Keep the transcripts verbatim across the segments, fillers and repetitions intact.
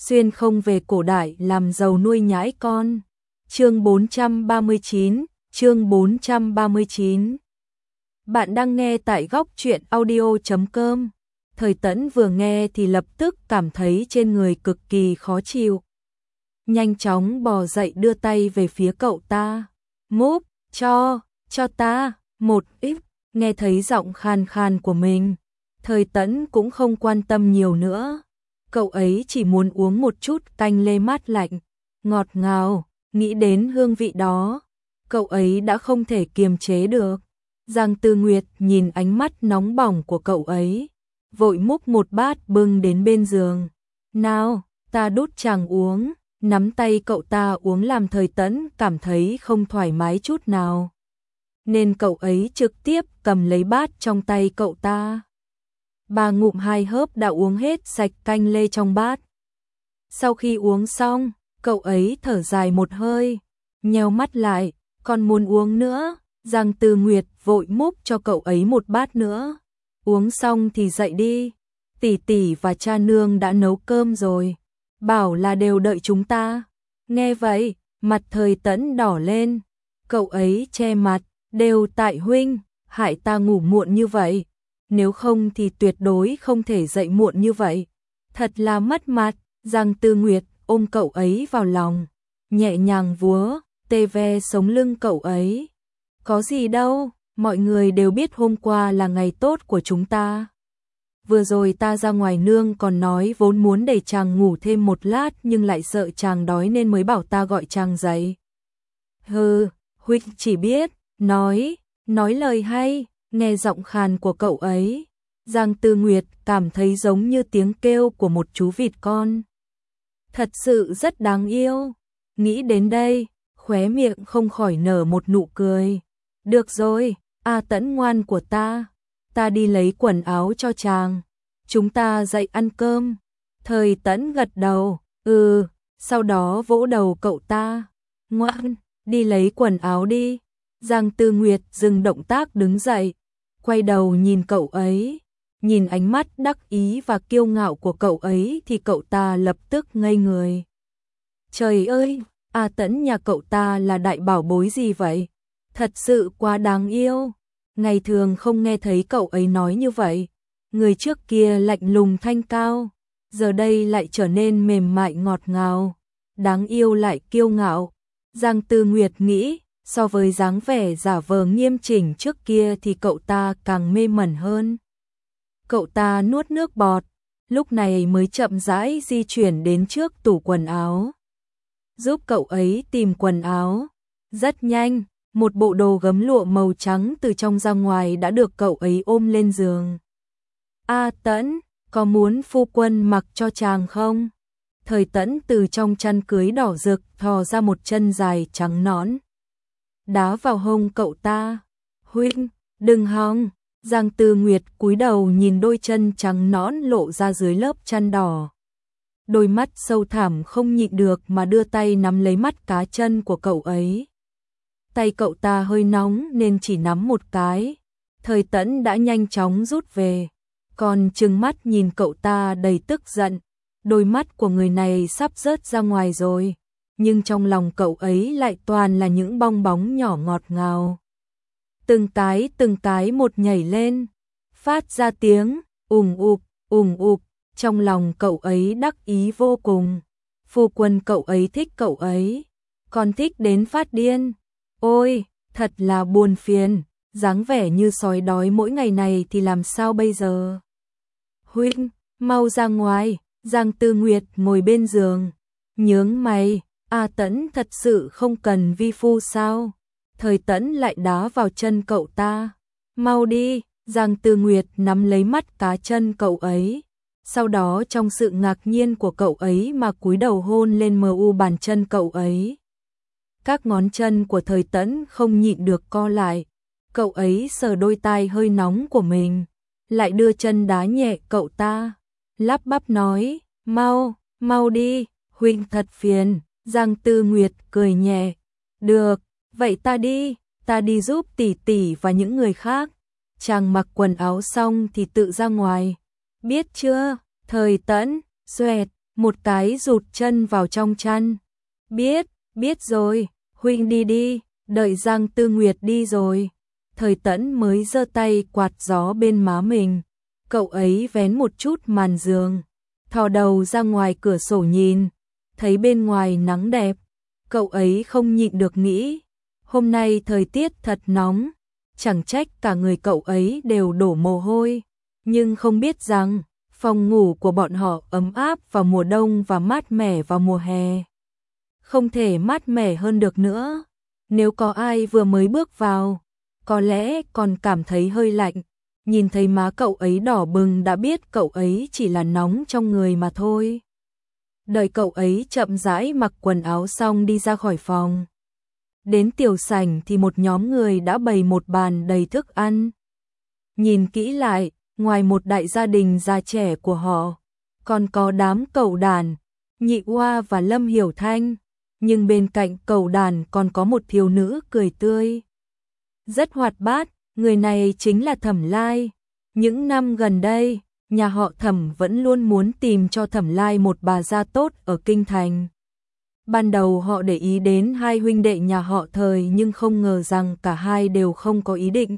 xuyên không về cổ đại làm giàu nuôi nhãi con. Chương bốn trăm ba mươi chín, chương bốn trăm ba mươi chín. Bạn đang nghe tại góc truyện audio chấm com. Thời Tẫn vừa nghe thì lập tức cảm thấy trên người cực kỳ khó chịu. Nhanh chóng bò dậy đưa tay về phía cậu ta. Múp, cho, cho ta, một ít. Nghe thấy giọng khan khan của mình, Thời Tẫn cũng không quan tâm nhiều nữa. Cậu ấy chỉ muốn uống một chút canh lê mát lạnh, ngọt ngào, nghĩ đến hương vị đó. Cậu ấy đã không thể kiềm chế được. Giang Tư Nguyệt nhìn ánh mắt nóng bỏng của cậu ấy, vội múc một bát bưng đến bên giường. Nào, ta đút chàng uống. Nắm tay cậu ta uống làm Thời Tẫn cảm thấy không thoải mái chút nào, nên cậu ấy trực tiếp cầm lấy bát trong tay cậu ta. Ba ngụm hai hớp đã uống hết sạch canh lê trong bát. Sau khi uống xong, cậu ấy thở dài một hơi, nheo mắt lại, còn muốn uống nữa. Giang Tư Nguyệt vội múc cho cậu ấy một bát nữa. Uống xong thì dậy đi, tỷ tỷ và cha nương đã nấu cơm rồi, bảo là đều đợi chúng ta. Nghe vậy, mặt Thời Tẫn đỏ lên, cậu ấy che mặt, đều tại huynh, hại ta ngủ muộn như vậy, nếu không thì tuyệt đối không thể dậy muộn như vậy, thật là mất mặt. Giang Tư Nguyệt ôm cậu ấy vào lòng, nhẹ nhàng vúa, tê ve sống lưng cậu ấy. Có gì đâu, mọi người đều biết hôm qua là ngày tốt của chúng ta. Vừa rồi ta ra ngoài nương còn nói vốn muốn để chàng ngủ thêm một lát nhưng lại sợ chàng đói nên mới bảo ta gọi chàng dậy. Hừ, huynh chỉ biết, nói, nói lời hay. Nghe giọng khàn của cậu ấy, Giang Tư Nguyệt cảm thấy giống như tiếng kêu của một chú vịt con. Thật sự rất đáng yêu. Nghĩ đến đây, khóe miệng không khỏi nở một nụ cười. Được rồi, A Tẫn ngoan của ta, ta đi lấy quần áo cho chàng, chúng ta dậy ăn cơm. Thời Tẫn gật đầu, ừ, sau đó vỗ đầu cậu ta. Ngoan, đi lấy quần áo đi. Giang Tư Nguyệt dừng động tác đứng dậy, quay đầu nhìn cậu ấy, nhìn ánh mắt đắc ý và kiêu ngạo của cậu ấy thì cậu ta lập tức ngây người. Trời ơi, A Tẫn nhà cậu ta là đại bảo bối gì vậy? Thật sự quá đáng yêu. Ngày thường không nghe thấy cậu ấy nói như vậy. Người trước kia lạnh lùng thanh cao, giờ đây lại trở nên mềm mại ngọt ngào, đáng yêu lại kiêu ngạo. Giang Tư Nguyệt nghĩ, so với dáng vẻ giả vờ nghiêm chỉnh trước kia thì cậu ta càng mê mẩn hơn. Cậu ta nuốt nước bọt, lúc này mới chậm rãi di chuyển đến trước tủ quần áo, giúp cậu ấy tìm quần áo. Rất nhanh, một bộ đồ gấm lụa màu trắng từ trong ra ngoài đã được cậu ấy ôm lên giường. A Tẫn, có muốn phu quân mặc cho chàng không? Thời Tẫn từ trong chăn cưới đỏ rực thò ra một chân dài trắng nõn, đá vào hông cậu ta. Huynh, đừng hòng. Giang Tư Nguyệt cúi đầu nhìn đôi chân trắng nõn lộ ra dưới lớp chăn đỏ. Đôi mắt sâu thẳm không nhịn được mà đưa tay nắm lấy mắt cá chân của cậu ấy. Tay cậu ta hơi nóng nên chỉ nắm một cái. Thời Tẫn đã nhanh chóng rút về, còn trừng mắt nhìn cậu ta đầy tức giận. Đôi mắt của người này sắp rớt ra ngoài rồi, nhưng trong lòng cậu ấy lại toàn là những bong bóng nhỏ ngọt ngào. Từng cái từng cái một nhảy lên, phát ra tiếng ùng ục, ùng ục. Trong lòng cậu ấy đắc ý vô cùng. Phu quân cậu ấy thích cậu ấy, còn thích đến phát điên. Ôi, thật là buồn phiền, dáng vẻ như sói đói mỗi ngày này thì làm sao bây giờ? Huynh, mau ra ngoài. Giang Tư Nguyệt ngồi bên giường, nhướng mày. A Tẫn thật sự không cần vi phu sao? Thời Tẫn lại đá vào chân cậu ta. Mau đi. Giang Tư Nguyệt nắm lấy mắt cá chân cậu ấy, sau đó trong sự ngạc nhiên của cậu ấy mà cúi đầu hôn lên mờ u bàn chân cậu ấy. Các ngón chân của Thời Tẫn không nhịn được co lại. Cậu ấy sờ đôi tai hơi nóng của mình, lại đưa chân đá nhẹ cậu ta, lắp bắp nói, mau, mau đi, huynh thật phiền. Giang Tư Nguyệt cười nhẹ, được, vậy ta đi, ta đi giúp tỷ tỷ và những người khác. Chàng mặc quần áo xong thì tự ra ngoài, biết chưa? Thời Tẫn, xoẹt, một cái rụt chân vào trong chăn. Biết, biết rồi, huynh đi đi, đợi Giang Tư Nguyệt đi rồi. Thời Tẫn mới giơ tay quạt gió bên má mình. Cậu ấy vén một chút màn giường, thò đầu ra ngoài cửa sổ nhìn, thấy bên ngoài nắng đẹp. Cậu ấy không nhịn được nghĩ, hôm nay thời tiết thật nóng, chẳng trách cả người cậu ấy đều đổ mồ hôi. Nhưng không biết rằng, phòng ngủ của bọn họ ấm áp vào mùa đông và mát mẻ vào mùa hè. Không thể mát mẻ hơn được nữa. Nếu có ai vừa mới bước vào, có lẽ còn cảm thấy hơi lạnh. Nhìn thấy má cậu ấy đỏ bừng đã biết cậu ấy chỉ là nóng trong người mà thôi. Đợi cậu ấy chậm rãi mặc quần áo xong đi ra khỏi phòng. Đến tiểu sảnh thì một nhóm người đã bày một bàn đầy thức ăn. Nhìn kỹ lại, ngoài một đại gia đình già trẻ của họ, còn có đám cẩu đàn, Nhị Oa và Lâm Hiểu Thanh. Nhưng bên cạnh cẩu đàn còn có một thiếu nữ cười tươi, rất hoạt bát, người này chính là Thẩm Lai. Những năm gần đây, nhà họ Thẩm vẫn luôn muốn tìm cho Thẩm Lai một bà gia tốt ở kinh thành. Ban đầu họ để ý đến hai huynh đệ nhà họ Thời nhưng không ngờ rằng cả hai đều không có ý định.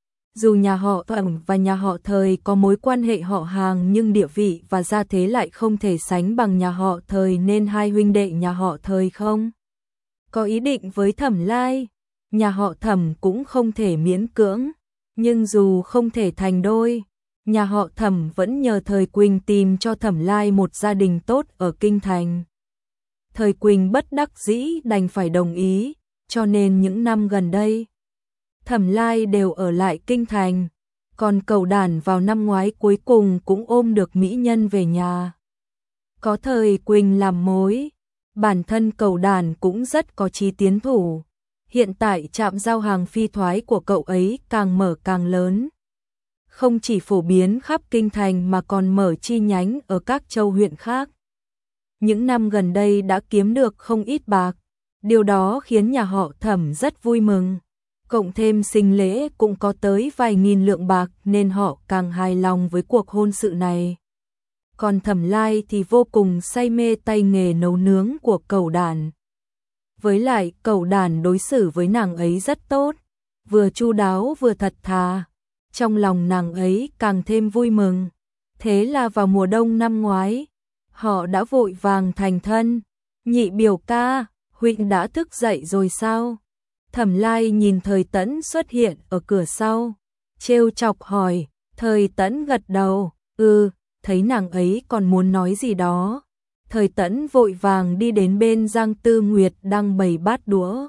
Dù nhà họ Thẩm và nhà họ Thời có mối quan hệ họ hàng nhưng địa vị và gia thế lại không thể sánh bằng nhà họ Thời nên hai huynh đệ nhà họ Thời không có ý định với Thẩm Lai. Nhà họ Thẩm cũng không thể miễn cưỡng, nhưng dù không thể thành đôi, nhà họ Thẩm vẫn nhờ Thời Quỳnh tìm cho Thẩm Lai một gia đình tốt ở kinh thành. Thời Quỳnh bất đắc dĩ đành phải đồng ý, cho nên những năm gần đây, Thẩm Lai đều ở lại kinh thành, còn cẩu đàn vào năm ngoái cuối cùng cũng ôm được mỹ nhân về nhà. Có Thời Quỳnh làm mối, bản thân cẩu đàn cũng rất có chí tiến thủ. Hiện tại trạm giao hàng phi thoái của cậu ấy càng mở càng lớn. Không chỉ phổ biến khắp kinh thành mà còn mở chi nhánh ở các châu huyện khác. Những năm gần đây đã kiếm được không ít bạc, điều đó khiến nhà họ Thẩm rất vui mừng. Cộng thêm sinh lễ cũng có tới vài nghìn lượng bạc nên họ càng hài lòng với cuộc hôn sự này. Còn Thẩm Lai thì vô cùng say mê tay nghề nấu nướng của cẩu đàn. Với lại cẩu đàn đối xử với nàng ấy rất tốt, vừa chu đáo vừa thật thà. Trong lòng nàng ấy càng thêm vui mừng. Thế là vào mùa đông năm ngoái, họ đã vội vàng thành thân. Nhị biểu ca, huynh đã thức dậy rồi sao? Thẩm Lai nhìn Thời Tẫn xuất hiện ở cửa sau, trêu chọc hỏi. Thời Tẫn gật đầu, ừ, thấy nàng ấy còn muốn nói gì đó. Thời Tẫn vội vàng đi đến bên Giang Tư Nguyệt đang bày bát đũa.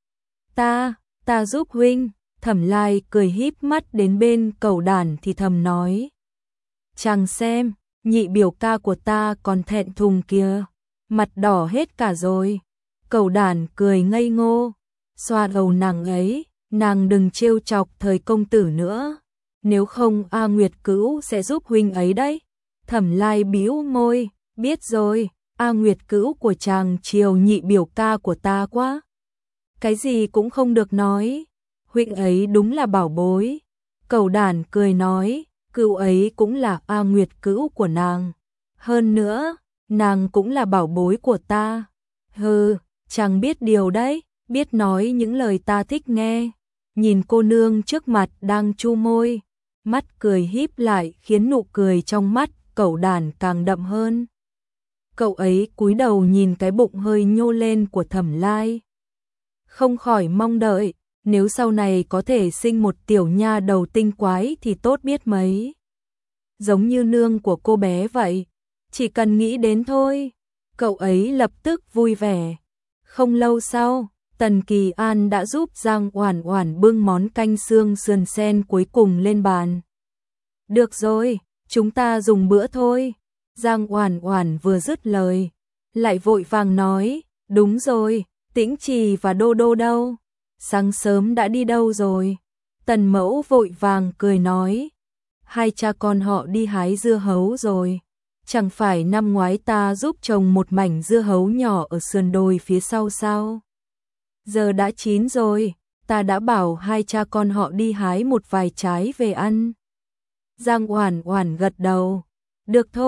Ta, ta giúp huynh. Thẩm Lai cười híp mắt đến bên cẩu đàn thì thầm nói. Chàng xem, nhị biểu ca của ta còn thẹn thùng kìa, mặt đỏ hết cả rồi. Cẩu đàn cười ngây ngô, xoa đầu nàng ấy, nàng đừng trêu chọc Thời công tử nữa, nếu không A Nguyệt Cữu sẽ giúp huynh ấy đấy. Thẩm Lai bĩu môi, biết rồi, A Nguyệt Cữu của chàng chiều nhị biểu ca của ta quá. Cái gì cũng không được nói, huynh ấy đúng là bảo bối. Cẩu đàn cười nói, Cữu ấy cũng là A Nguyệt Cữu của nàng. Hơn nữa, nàng cũng là bảo bối của ta. Hừ, chàng biết điều đấy, biết nói những lời ta thích nghe. Nhìn cô nương trước mặt đang chu môi, mắt cười híp lại khiến nụ cười trong mắt cẩu đàn càng đậm hơn. Cậu ấy cúi đầu nhìn cái bụng hơi nhô lên của Thẩm Lai, không khỏi mong đợi, nếu sau này có thể sinh một tiểu nha đầu tinh quái thì tốt biết mấy. Giống như nương của cô bé vậy, chỉ cần nghĩ đến thôi, cậu ấy lập tức vui vẻ. Không lâu sau, Tần Kỳ An đã giúp Giang Oản Oản bưng món canh xương sườn sen cuối cùng lên bàn. Được rồi, chúng ta dùng bữa thôi. Giang Oản Oản vừa dứt lời, lại vội vàng nói, đúng rồi, Tĩnh Trì và Đô Đô đâu? Sáng sớm đã đi đâu rồi? Tần Mẫu vội vàng cười nói, hai cha con họ đi hái dưa hấu rồi. Chẳng phải năm ngoái ta giúp trồng một mảnh dưa hấu nhỏ ở sườn đồi phía sau sao? Giờ đã chín rồi, ta đã bảo hai cha con họ đi hái một vài trái về ăn. Giang Oản Oản gật đầu, được thôi,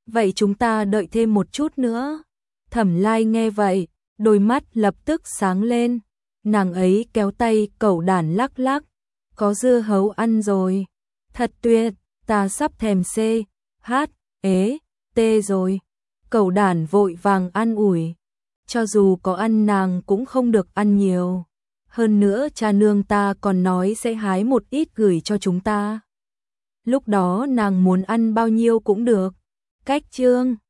vậy chúng ta đợi thêm một chút nữa. Thẩm Lai nghe vậy, đôi mắt lập tức sáng lên, nàng ấy kéo tay Cẩu Đản lắc lắc, có dưa hấu ăn rồi, thật tuyệt, ta sắp thèm c, h, ế, t rồi. Cẩu Đản vội vàng an ủi, cho dù có ăn nàng cũng không được ăn nhiều, hơn nữa cha nương ta còn nói sẽ hái một ít gửi cho chúng ta. Lúc đó nàng muốn ăn bao nhiêu cũng được. Cách chương